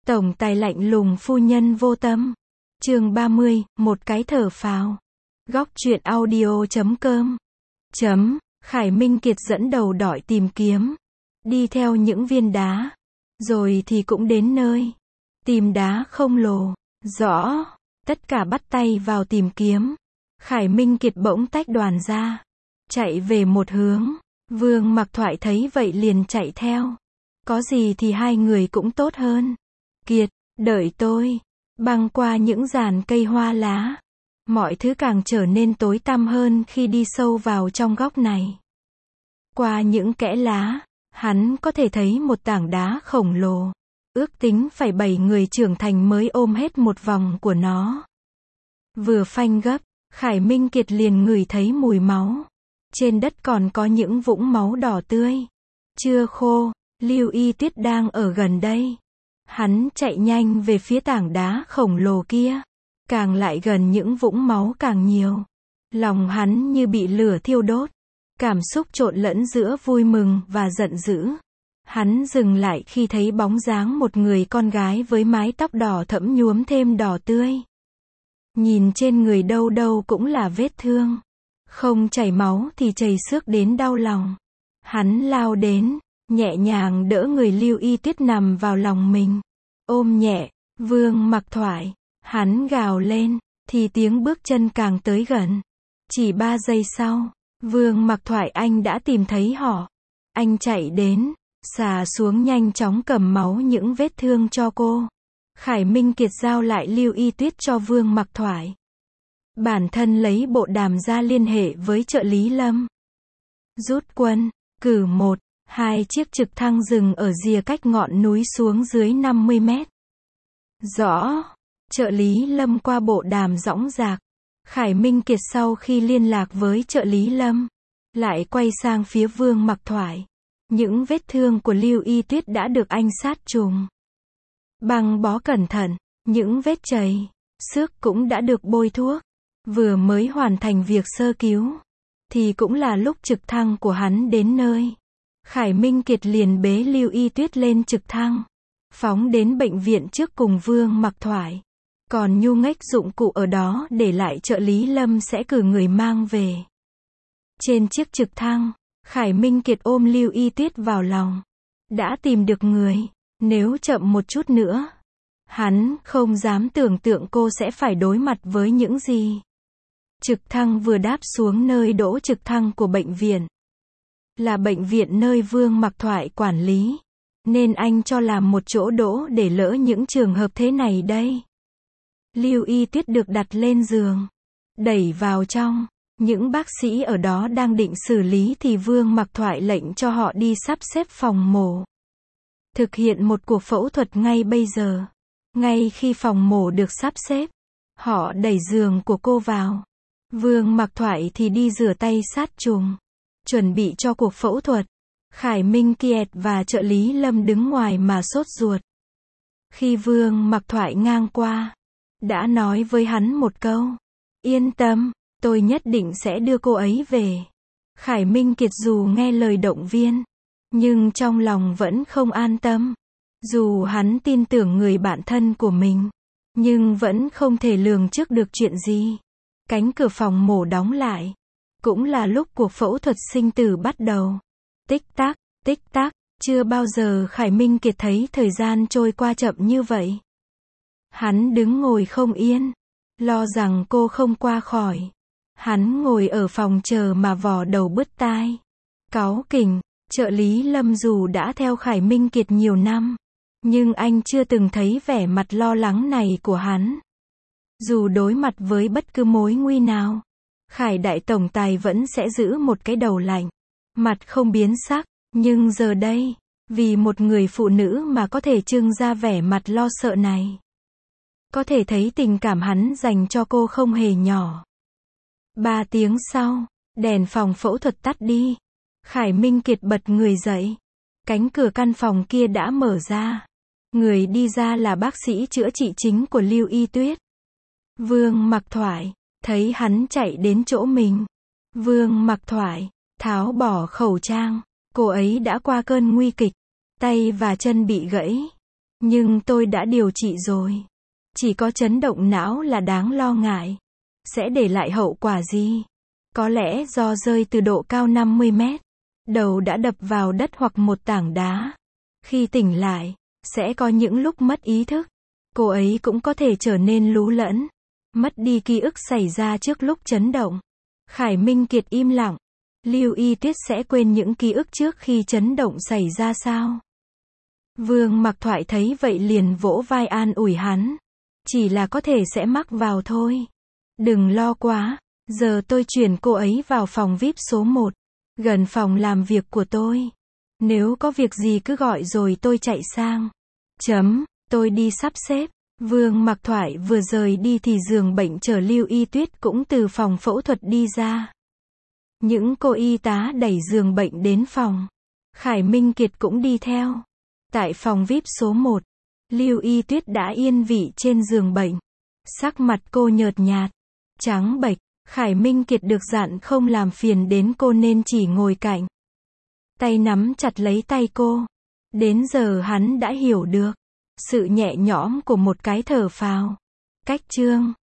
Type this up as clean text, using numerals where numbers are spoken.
Tổng tài lạnh lùng phu nhân vô tâm. Chương 30, một cái thở phào. Góc truyện audio.com. Khải Minh Kiệt dẫn đầu đội tìm kiếm. Đi theo những viên đá. Rồi thì cũng đến nơi. Tìm đá không lồ. Rõ. Tất cả bắt tay vào tìm kiếm. Khải Minh Kiệt bỗng tách đoàn ra. Chạy về một hướng. Vương Mặc Thoại thấy vậy liền chạy theo. Có gì thì hai người cũng tốt hơn. Kiệt, đợi tôi. Băng qua những giàn cây hoa lá. Mọi thứ càng trở nên tối tăm hơn khi đi sâu vào trong góc này. Qua những kẽ lá, hắn có thể thấy một tảng đá khổng lồ. Ước tính phải 7 người trưởng thành mới ôm hết một vòng của nó. Vừa phanh gấp, Khải Minh Kiệt liền ngửi thấy mùi máu. Trên đất còn có những vũng máu đỏ tươi. Chưa khô, Lưu Y Tuyết đang ở gần đây. Hắn chạy nhanh về phía tảng đá khổng lồ kia. Càng lại gần những vũng máu càng nhiều. Lòng hắn như bị lửa thiêu đốt. Cảm xúc trộn lẫn giữa vui mừng và giận dữ. Hắn dừng lại khi thấy bóng dáng một người con gái với mái tóc đỏ thẫm nhuốm thêm đỏ tươi. Nhìn trên người đâu đâu cũng là vết thương. Không chảy máu thì chảy xước đến đau lòng. Hắn lao đến, nhẹ nhàng đỡ người Lưu Y Tuyết nằm vào lòng mình. Ôm nhẹ, Vương Mặc Thoại. Hắn gào lên, thì tiếng bước chân càng tới gần. Chỉ 3 giây sau, Vương Mặc Thoại anh đã tìm thấy họ. Anh chạy đến, xà xuống nhanh chóng cầm máu những vết thương cho cô. Khải Minh Kiệt giao lại Lưu Y Tuyết cho Vương Mặc Thoại. Bản thân lấy bộ đàm ra liên hệ với trợ lý Lâm. Rút quân, cử 1, 2 chiếc trực thăng dừng ở rìa cách ngọn núi xuống dưới 50 mét. Rõ. Trợ lý Lâm qua bộ đàm dõng dạc. Khải Minh Kiệt sau khi liên lạc với trợ lý Lâm, lại quay sang phía Vương Mặc Thoại. Những vết thương của Lưu Y Tuyết đã được anh sát trùng. Băng bó cẩn thận, những vết chảy, xước cũng đã được bôi thuốc. Vừa mới hoàn thành việc sơ cứu, thì cũng là lúc trực thăng của hắn đến nơi. Khải Minh Kiệt liền bế Lưu Y Tuyết lên trực thăng, phóng đến bệnh viện trước cùng Vương Mặc Thoại. Còn nhu nghếch dụng cụ ở đó để lại trợ lý Lâm sẽ cử người mang về. Trên chiếc trực thăng, Khải Minh Kiệt ôm Lưu Y Tuyết vào lòng. Đã tìm được người, nếu chậm một chút nữa, hắn không dám tưởng tượng cô sẽ phải đối mặt với những gì. Trực thăng vừa đáp xuống nơi đỗ trực thăng của bệnh viện. Là bệnh viện nơi Vương Mặc Thoại quản lý. Nên anh cho làm một chỗ đỗ để lỡ những trường hợp thế này đây. Lưu Y Tuyết được đặt lên giường. Đẩy vào trong. Những bác sĩ ở đó đang định xử lý thì Vương Mặc Thoại lệnh cho họ đi sắp xếp phòng mổ. Thực hiện một cuộc phẫu thuật ngay bây giờ. Ngay khi phòng mổ được sắp xếp, họ đẩy giường của cô vào. Vương Mặc Thoại thì đi rửa tay sát trùng. Chuẩn bị cho cuộc phẫu thuật. Khải Minh Kiệt và trợ lý Lâm đứng ngoài mà sốt ruột. Khi Vương Mặc Thoại ngang qua, đã nói với hắn một câu. Yên tâm, tôi nhất định sẽ đưa cô ấy về. Khải Minh Kiệt dù nghe lời động viên, nhưng trong lòng vẫn không an tâm. Dù hắn tin tưởng người bạn thân của mình, nhưng vẫn không thể lường trước được chuyện gì. Cánh cửa phòng mổ đóng lại. Cũng là lúc cuộc phẫu thuật sinh tử bắt đầu. Tích tắc, chưa bao giờ Khải Minh Kiệt thấy thời gian trôi qua chậm như vậy. Hắn đứng ngồi không yên, lo rằng cô không qua khỏi. Hắn ngồi ở phòng chờ mà vò đầu bứt tai. Cáu kỉnh, trợ lý Lâm dù đã theo Khải Minh Kiệt nhiều năm, nhưng anh chưa từng thấy vẻ mặt lo lắng này của hắn. Dù đối mặt với bất cứ mối nguy nào, Khải đại tổng tài vẫn sẽ giữ một cái đầu lạnh, mặt không biến sắc, nhưng giờ đây, vì một người phụ nữ mà có thể trưng ra vẻ mặt lo sợ này. Có thể thấy tình cảm hắn dành cho cô không hề nhỏ. 3 tiếng sau, đèn phòng phẫu thuật tắt đi. Khải Minh Kiệt bật người dậy. Cánh cửa căn phòng kia đã mở ra. Người đi ra là bác sĩ chữa trị chính của Lưu Y Tuyết. Vương Mặc Thoại, thấy hắn chạy đến chỗ mình. Vương Mặc Thoại, tháo bỏ khẩu trang. Cô ấy đã qua cơn nguy kịch. Tay và chân bị gãy. Nhưng tôi đã điều trị rồi. Chỉ có chấn động não là đáng lo ngại. Sẽ để lại hậu quả gì? Có lẽ do rơi từ độ cao 50 mét. Đầu đã đập vào đất hoặc một tảng đá. Khi tỉnh lại, sẽ có những lúc mất ý thức. Cô ấy cũng có thể trở nên lú lẫn. Mất đi ký ức xảy ra trước lúc chấn động. Khải Minh Kiệt im lặng. Lưu Y Tuyết sẽ quên những ký ức trước khi chấn động xảy ra sao? Vương Mặc Thoại thấy vậy liền vỗ vai an ủi hắn. Chỉ là có thể sẽ mắc vào thôi. Đừng lo quá. Giờ tôi chuyển cô ấy vào phòng VIP số 1. Gần phòng làm việc của tôi. Nếu có việc gì cứ gọi rồi tôi chạy sang. Tôi đi sắp xếp. Vương Mặc Thoại vừa rời đi thì giường bệnh chở Lưu Y Tuyết cũng từ phòng phẫu thuật đi ra. Những cô y tá đẩy giường bệnh đến phòng. Khải Minh Kiệt cũng đi theo. Tại phòng VIP số 1, Lưu Y Tuyết đã yên vị trên giường bệnh. Sắc mặt cô nhợt nhạt, trắng bệch. Khải Minh Kiệt được dặn không làm phiền đến cô nên chỉ ngồi cạnh. Tay nắm chặt lấy tay cô. Đến giờ hắn đã hiểu được sự nhẹ nhõm của một cái thở phào. Cách chương